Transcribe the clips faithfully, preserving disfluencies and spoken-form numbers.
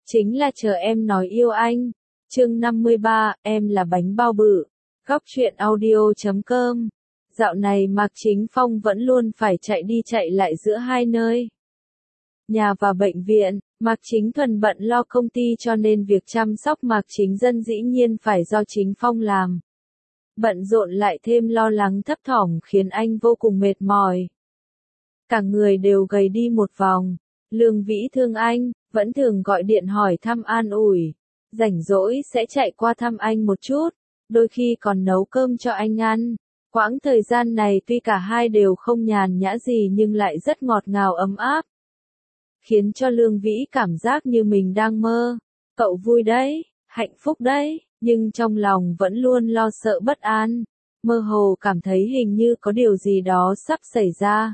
chính là chờ em nói yêu anh. Chương năm mươi ba, em là bánh bao bự. Góc truyện audio chấm com. Dạo này Mạc Chính Phong vẫn luôn phải chạy đi chạy lại giữa hai nơi. Nhà và bệnh viện, Mạc Chính Thuần bận lo công ty cho nên việc chăm sóc Mạc Chính Dân dĩ nhiên phải do Chính Phong làm. Bận rộn lại thêm lo lắng thấp thỏm khiến anh vô cùng mệt mỏi. Cả người đều gầy đi một vòng. Lương Vĩ thương anh, vẫn thường gọi điện hỏi thăm an ủi. Rảnh rỗi sẽ chạy qua thăm anh một chút, đôi khi còn nấu cơm cho anh ăn. Quãng thời gian này tuy cả hai đều không nhàn nhã gì nhưng lại rất ngọt ngào ấm áp. Khiến cho Lương Vĩ cảm giác như mình đang mơ. Cậu vui đấy, hạnh phúc đấy, nhưng trong lòng vẫn luôn lo sợ bất an. Mơ hồ cảm thấy hình như có điều gì đó sắp xảy ra.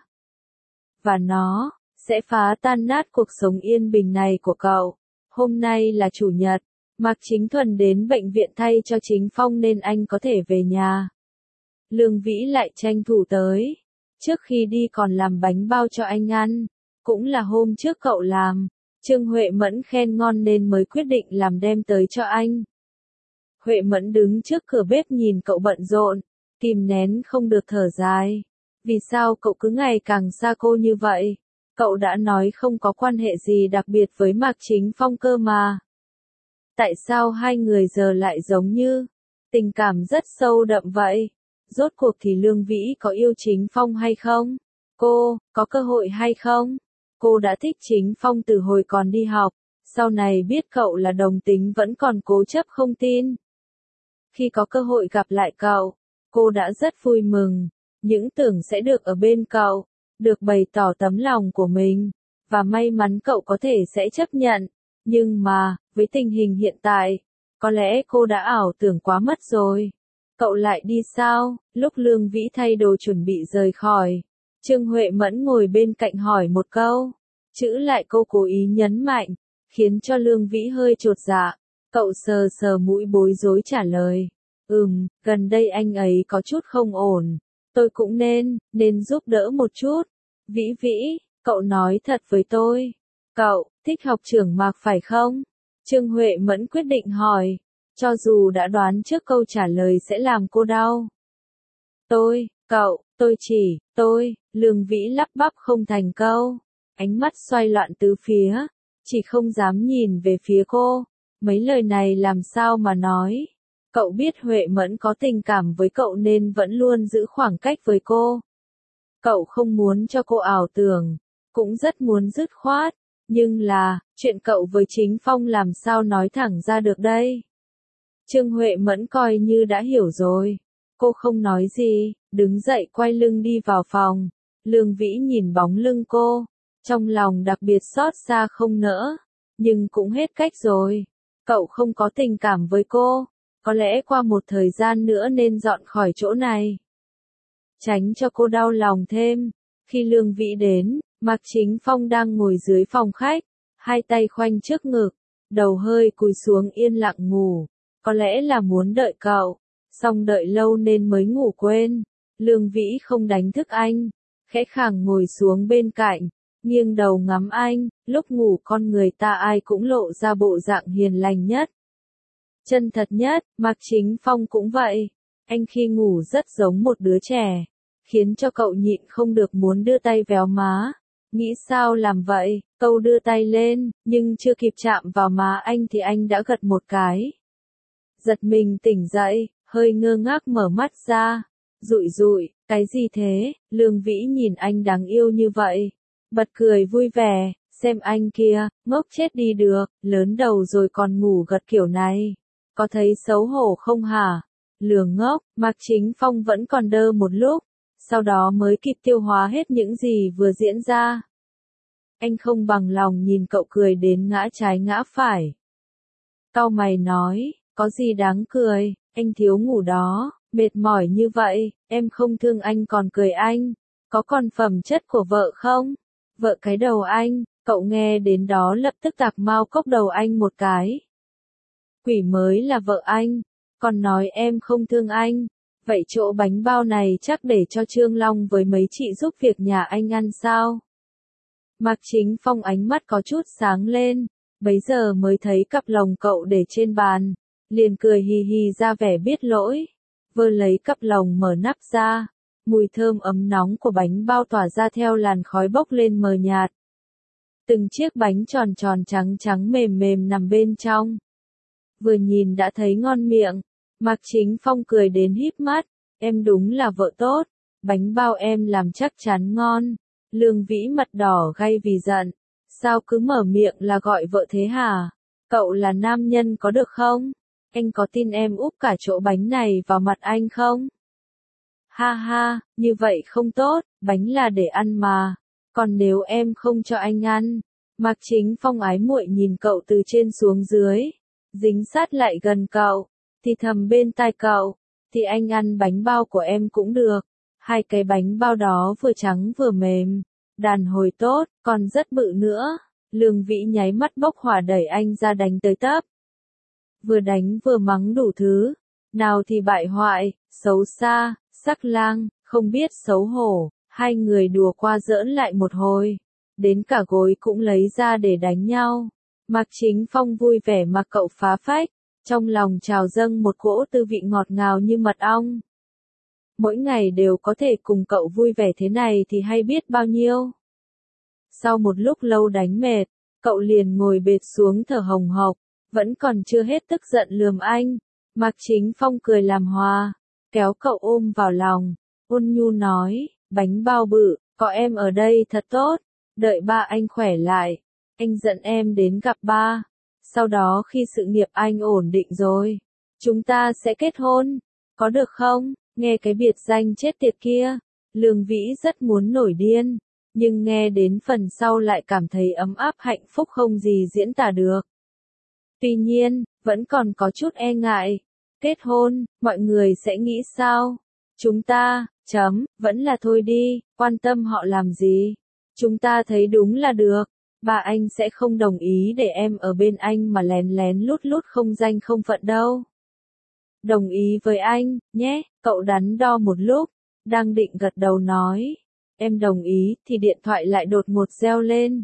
Và nó sẽ phá tan nát cuộc sống yên bình này của cậu. Hôm nay là chủ nhật, Mạc Chính Thuần đến bệnh viện thay cho Chính Phong nên anh có thể về nhà. Lương Vĩ lại tranh thủ tới. Trước khi đi còn làm bánh bao cho anh ăn. Cũng là hôm trước cậu làm. Trương Huệ Mẫn khen ngon nên mới quyết định làm đem tới cho anh. Huệ Mẫn đứng trước cửa bếp nhìn cậu bận rộn, kìm nén không được thở dài. Vì sao cậu cứ ngày càng xa cô như vậy? Cậu đã nói không có quan hệ gì đặc biệt với Mạc Chính Phong cơ mà. Tại sao hai người giờ lại giống như tình cảm rất sâu đậm vậy? Rốt cuộc thì Lương Vĩ có yêu Chính Phong hay không? Cô, có cơ hội hay không? Cô đã thích Chính Phong từ hồi còn đi học, sau này biết cậu là đồng tính vẫn còn cố chấp không tin. Khi có cơ hội gặp lại cậu, cô đã rất vui mừng, những tưởng sẽ được ở bên cậu, được bày tỏ tấm lòng của mình, và may mắn cậu có thể sẽ chấp nhận. Nhưng mà, với tình hình hiện tại, có lẽ cô đã ảo tưởng quá mất rồi. Cậu lại đi sao? Lúc Lương Vĩ thay đồ chuẩn bị rời khỏi, Trương Huệ Mẫn ngồi bên cạnh hỏi một câu. Chữ lại cô cố ý nhấn mạnh, khiến cho Lương Vĩ hơi chột dạ. Cậu sờ sờ mũi bối rối trả lời. Ừm, gần đây anh ấy có chút không ổn. Tôi cũng nên, nên giúp đỡ một chút. Vĩ Vĩ, cậu nói thật với tôi. Cậu, thích học trưởng Mạc phải không? Trương Huệ Mẫn quyết định hỏi. Cho dù đã đoán trước câu trả lời sẽ làm cô đau. Tôi, cậu, tôi chỉ, tôi, Lương Vĩ lắp bắp không thành câu. Ánh mắt xoay loạn tứ phía, chỉ không dám nhìn về phía cô. Mấy lời này làm sao mà nói. Cậu biết Huệ Mẫn có tình cảm với cậu nên vẫn luôn giữ khoảng cách với cô. Cậu không muốn cho cô ảo tưởng, cũng rất muốn dứt khoát. Nhưng là, chuyện cậu với Chính Phong làm sao nói thẳng ra được đây? Trương Huệ Mẫn coi như đã hiểu rồi. Cô không nói gì, đứng dậy quay lưng đi vào phòng. Lương Vĩ nhìn bóng lưng cô, trong lòng đặc biệt xót xa không nỡ. Nhưng cũng hết cách rồi. Cậu không có tình cảm với cô, có lẽ qua một thời gian nữa nên dọn khỏi chỗ này. Tránh cho cô đau lòng thêm. Khi Lương Vĩ đến, Mạc Chính Phong đang ngồi dưới phòng khách, hai tay khoanh trước ngực, đầu hơi cúi xuống yên lặng ngủ. Có lẽ là muốn đợi cậu, song đợi lâu nên mới ngủ quên. Lương Vĩ không đánh thức anh, khẽ khàng ngồi xuống bên cạnh, nghiêng đầu ngắm anh. Lúc ngủ con người ta ai cũng lộ ra bộ dạng hiền lành nhất, chân thật nhất. Mạc Chính Phong cũng vậy. Anh khi ngủ rất giống một đứa trẻ, khiến cho cậu nhịn không được muốn đưa tay véo má. Nghĩ sao làm vậy? Câu đưa tay lên, nhưng chưa kịp chạm vào má anh thì anh đã gật một cái. Giật mình tỉnh dậy, hơi ngơ ngác mở mắt ra. Rụi rụi, cái gì thế? Lương Vĩ nhìn anh đáng yêu như vậy, bật cười vui vẻ. Xem anh kia, ngốc chết đi được, lớn đầu rồi còn ngủ gật kiểu này. Có thấy xấu hổ không hả? Lừa ngốc. Mạc Chính Phong vẫn còn đơ một lúc, sau đó mới kịp tiêu hóa hết những gì vừa diễn ra. Anh không bằng lòng nhìn cậu cười đến ngã trái ngã phải. Cau mày nói, có gì đáng cười, anh thiếu ngủ đó, mệt mỏi như vậy, em không thương anh còn cười anh. Có còn phẩm chất của vợ không? Vợ cái đầu anh. Cậu nghe đến đó lập tức tạc mau cốc đầu anh một cái. Quỷ mới là vợ anh, còn nói em không thương anh. Vậy chỗ bánh bao này chắc để cho Trương Long với mấy chị giúp việc nhà anh ăn sao? Mạc Chính Phong ánh mắt có chút sáng lên, bấy giờ mới thấy cặp lồng cậu để trên bàn, liền cười hì hì ra vẻ biết lỗi, vơ lấy cặp lồng mở nắp ra, mùi thơm ấm nóng của bánh bao tỏa ra theo làn khói bốc lên mờ nhạt. Từng chiếc bánh tròn tròn trắng trắng mềm mềm nằm bên trong. Vừa nhìn đã thấy ngon miệng, Mạc Chính Phong cười đến híp mắt, em đúng là vợ tốt, bánh bao em làm chắc chắn ngon. Lương Vĩ mặt đỏ gay vì giận, sao cứ mở miệng là gọi vợ thế hả? Cậu là nam nhân có được không? Anh có tin em úp cả chỗ bánh này vào mặt anh không? Ha ha, như vậy không tốt, bánh là để ăn mà. Còn nếu em không cho anh ăn, Mạc Chính Phong ái muội nhìn cậu từ trên xuống dưới, dính sát lại gần cậu, thì thầm bên tai cậu, thì anh ăn bánh bao của em cũng được. Hai cái bánh bao đó vừa trắng vừa mềm, đàn hồi tốt, còn rất bự nữa. Lương Vĩ nháy mắt bốc hỏa đẩy anh ra đánh tới tấp. Vừa đánh vừa mắng đủ thứ, nào thì bại hoại, xấu xa, sắc lang, không biết xấu hổ. Hai người đùa qua giỡn lại một hồi, đến cả gối cũng lấy ra để đánh nhau. Mạc Chính Phong vui vẻ mà cậu phá phách, trong lòng trào dâng một cỗ tư vị ngọt ngào như mật ong. Mỗi ngày đều có thể cùng cậu vui vẻ thế này thì hay biết bao nhiêu. Sau một lúc lâu đánh mệt, cậu liền ngồi bệt xuống thở hồng hộc, vẫn còn chưa hết tức giận lườm anh. Mạc Chính Phong cười làm hòa, kéo cậu ôm vào lòng, ôn nhu nói, bánh bao bự, có em ở đây thật tốt, đợi ba anh khỏe lại, anh dẫn em đến gặp ba. Sau đó khi sự nghiệp anh ổn định rồi, chúng ta sẽ kết hôn, có được không? Nghe cái biệt danh chết tiệt kia, Lương Vĩ rất muốn nổi điên, nhưng nghe đến phần sau lại cảm thấy ấm áp hạnh phúc không gì diễn tả được. Tuy nhiên, vẫn còn có chút e ngại. Kết hôn, mọi người sẽ nghĩ sao? Chúng ta, chấm, vẫn là thôi đi, quan tâm họ làm gì? Chúng ta thấy đúng là được. Bà anh sẽ không đồng ý để em ở bên anh mà lén lén lút lút không danh không phận đâu. Đồng ý với anh, nhé, cậu đắn đo một lúc, đang định gật đầu nói. Em đồng ý, thì điện thoại lại đột ngột reo lên.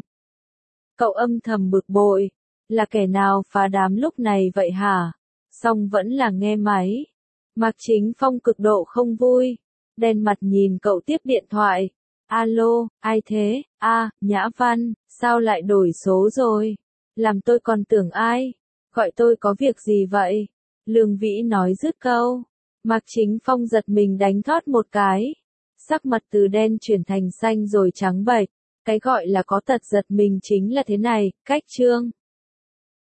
Cậu âm thầm bực bội, là kẻ nào phá đám lúc này vậy hả? Xong vẫn là nghe máy. Mạc Chính Phong cực độ không vui, đen mặt nhìn cậu tiếp điện thoại. Alo, ai thế? A, à, Nhã Văn, sao lại đổi số rồi? Làm tôi còn tưởng ai? Gọi tôi có việc gì vậy? Lương Vĩ nói dứt câu. Mạc Chính Phong giật mình đánh thót một cái. Sắc mặt từ đen chuyển thành xanh rồi trắng bệch. Cái gọi là có tật giật mình chính là thế này, cách chương.